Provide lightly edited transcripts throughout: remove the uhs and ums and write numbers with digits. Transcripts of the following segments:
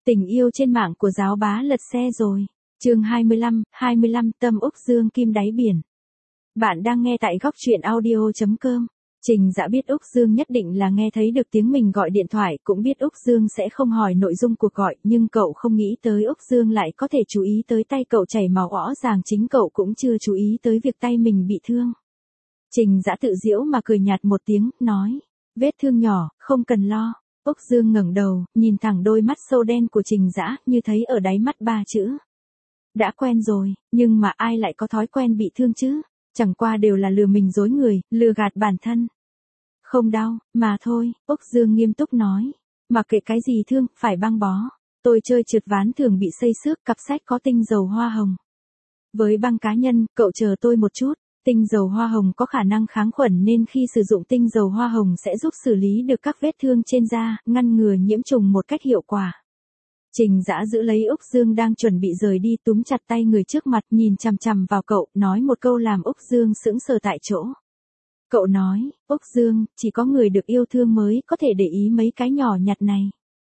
Tình yêu trên mạng của giáo bá lật xe rồi. Chương 25, Tâm Úc Dương Kim đáy biển. Bạn đang nghe tại góc truyện audio.com. Trình Dã biết Úc Dương nhất định là nghe thấy được tiếng mình gọi điện thoại, cũng biết Úc Dương sẽ không hỏi nội dung cuộc gọi, nhưng cậu không nghĩ tới Úc Dương lại có thể chú ý tới tay cậu chảy máu, rõ ràng chính cậu cũng chưa chú ý tới việc tay mình bị thương. Trình Dã tự giễu mà cười nhạt một tiếng, nói, vết thương nhỏ, không cần lo. Úc Dương ngẩng đầu, nhìn thẳng đôi mắt sâu đen của Trình Dã, như thấy ở đáy mắt ba chữ. Đã quen rồi, nhưng mà ai lại có thói quen bị thương chứ? Chẳng qua đều là lừa mình dối người, lừa gạt bản thân. Không đau, mà thôi, Úc Dương nghiêm túc nói. Mặc kệ cái gì thương, phải băng bó. Tôi chơi trượt ván thường bị xây xước, cặp sách có tinh dầu hoa hồng. Với băng cá nhân, cậu chờ tôi một chút. Tinh dầu hoa hồng có khả năng kháng khuẩn nên khi sử dụng tinh dầu hoa hồng sẽ giúp xử lý được các vết thương trên da, ngăn ngừa nhiễm trùng một cách hiệu quả. Trình Dã giữ lấy Úc Dương đang chuẩn bị rời đi, túm chặt tay người trước mặt, nhìn chằm chằm vào cậu, nói một câu làm Úc Dương sững sờ tại chỗ. Cậu nói, Úc Dương, chỉ có người được yêu thương mới có thể để ý mấy cái nhỏ nhặt này.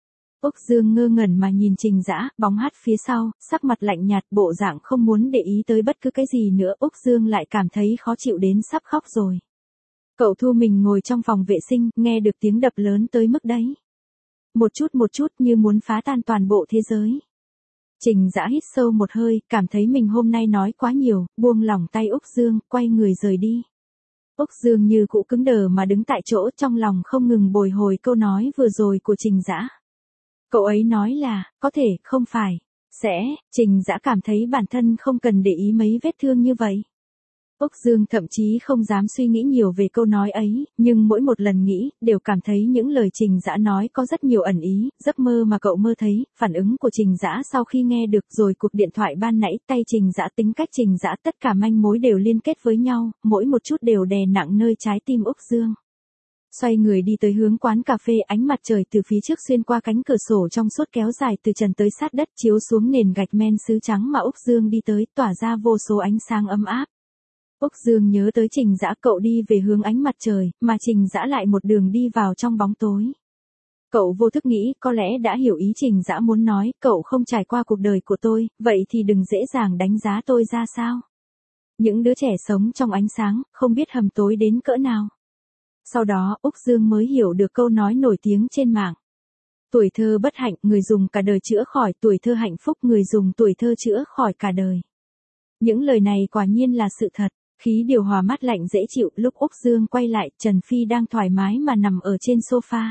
Úc Dương ngơ ngẩn mà nhìn Trình Dã, bóng hắt phía sau, sắc mặt lạnh nhạt, bộ dạng không muốn để ý tới bất cứ cái gì nữa. Úc Dương lại cảm thấy khó chịu đến sắp khóc rồi. Cậu thu mình ngồi trong phòng vệ sinh, nghe được tiếng đập lớn tới mức đấy. Một chút như muốn phá tan toàn bộ thế giới. Trình Dã hít sâu một hơi, cảm thấy mình hôm nay nói quá nhiều, buông lỏng tay Úc Dương, quay người rời đi. Úc Dương như cũ cứng đờ mà đứng tại chỗ, trong lòng không ngừng bồi hồi câu nói vừa rồi của Trình Dã. Cậu ấy nói là, có thể, không phải, sẽ. Trình Dã cảm thấy bản thân không cần để ý mấy vết thương như vậy. Úc Dương thậm chí không dám suy nghĩ nhiều về câu nói ấy, nhưng mỗi một lần nghĩ, đều cảm thấy những lời Trình Dã nói có rất nhiều ẩn ý. Giấc mơ mà cậu mơ thấy, phản ứng của Trình Dã sau khi nghe được, rồi cuộc điện thoại ban nãy, tay Trình Dã, tính cách Trình Dã, tất cả manh mối đều liên kết với nhau, mỗi một chút đều đè nặng nơi trái tim Úc Dương. Xoay người đi tới hướng quán cà phê, ánh mặt trời từ phía trước xuyên qua cánh cửa sổ trong suốt kéo dài từ trần tới sát đất, chiếu xuống nền gạch men sứ trắng mà Úc Dương đi tới, tỏa ra vô số ánh sáng ấm áp. Úc Dương nhớ tới Trình Dã, cậu đi về hướng ánh mặt trời, mà Trình Dã lại một đường đi vào trong bóng tối. Cậu vô thức nghĩ, có lẽ đã hiểu ý Trình Dã muốn nói, cậu không trải qua cuộc đời của tôi, vậy thì đừng dễ dàng đánh giá tôi ra sao. Những đứa trẻ sống trong ánh sáng, không biết hầm tối đến cỡ nào. Sau đó, Úc Dương mới hiểu được câu nói nổi tiếng trên mạng. Tuổi thơ bất hạnh, người dùng cả đời chữa khỏi, tuổi thơ hạnh phúc, người dùng tuổi thơ chữa khỏi cả đời. Những lời này quả nhiên là sự thật. Khí điều hòa mát lạnh dễ chịu, lúc Úc Dương quay lại, Trần Phi đang thoải mái mà nằm ở trên sofa.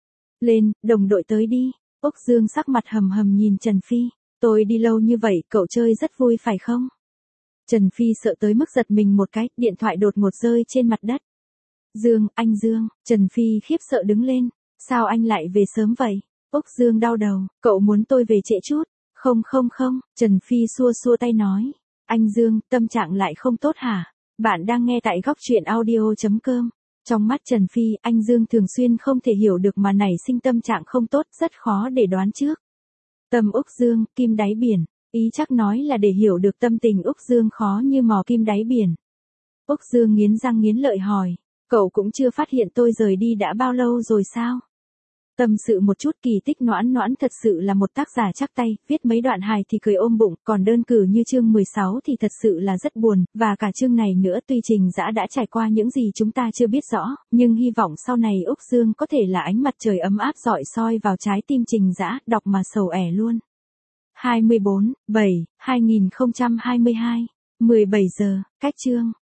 Lên, đồng đội tới đi. Úc Dương sắc mặt hầm hầm nhìn Trần Phi. Tôi đi lâu như vậy, cậu chơi rất vui phải không? Trần Phi sợ tới mức giật mình một cái, điện thoại đột ngột rơi trên mặt đất. Dương, anh Dương. Trần Phi khiếp sợ đứng lên. Sao anh lại về sớm vậy? Úc Dương đau đầu, cậu muốn tôi về trễ chút? Không, Trần Phi xua xua tay nói. Anh Dương, tâm trạng lại không tốt hả? Bạn đang nghe tại góc truyện audio.com. Trong mắt Trần Phi, anh Dương thường xuyên không thể hiểu được mà nảy sinh tâm trạng không tốt, rất khó để đoán trước. Tâm Úc Dương, kim đáy biển. Ý chắc nói là để hiểu được tâm tình Úc Dương khó như mò kim đáy biển. Úc Dương nghiến răng nghiến lợi hỏi. Cậu cũng chưa phát hiện tôi rời đi đã bao lâu rồi sao? Tâm sự một chút, kỳ tích Noãn Noãn thật sự là một tác giả chắc tay, viết mấy đoạn hài thì cười ôm bụng, còn đơn cử như chương 16 thì thật sự là rất buồn, và cả chương này nữa. Tuy Trình Dã đã trải qua những gì chúng ta chưa biết rõ, nhưng hy vọng sau này Úc Dương có thể là ánh mặt trời ấm áp rọi soi vào trái tim Trình Dã, đọc mà sầu ẻ luôn. 24/7/2022, 17 giờ, cách chương.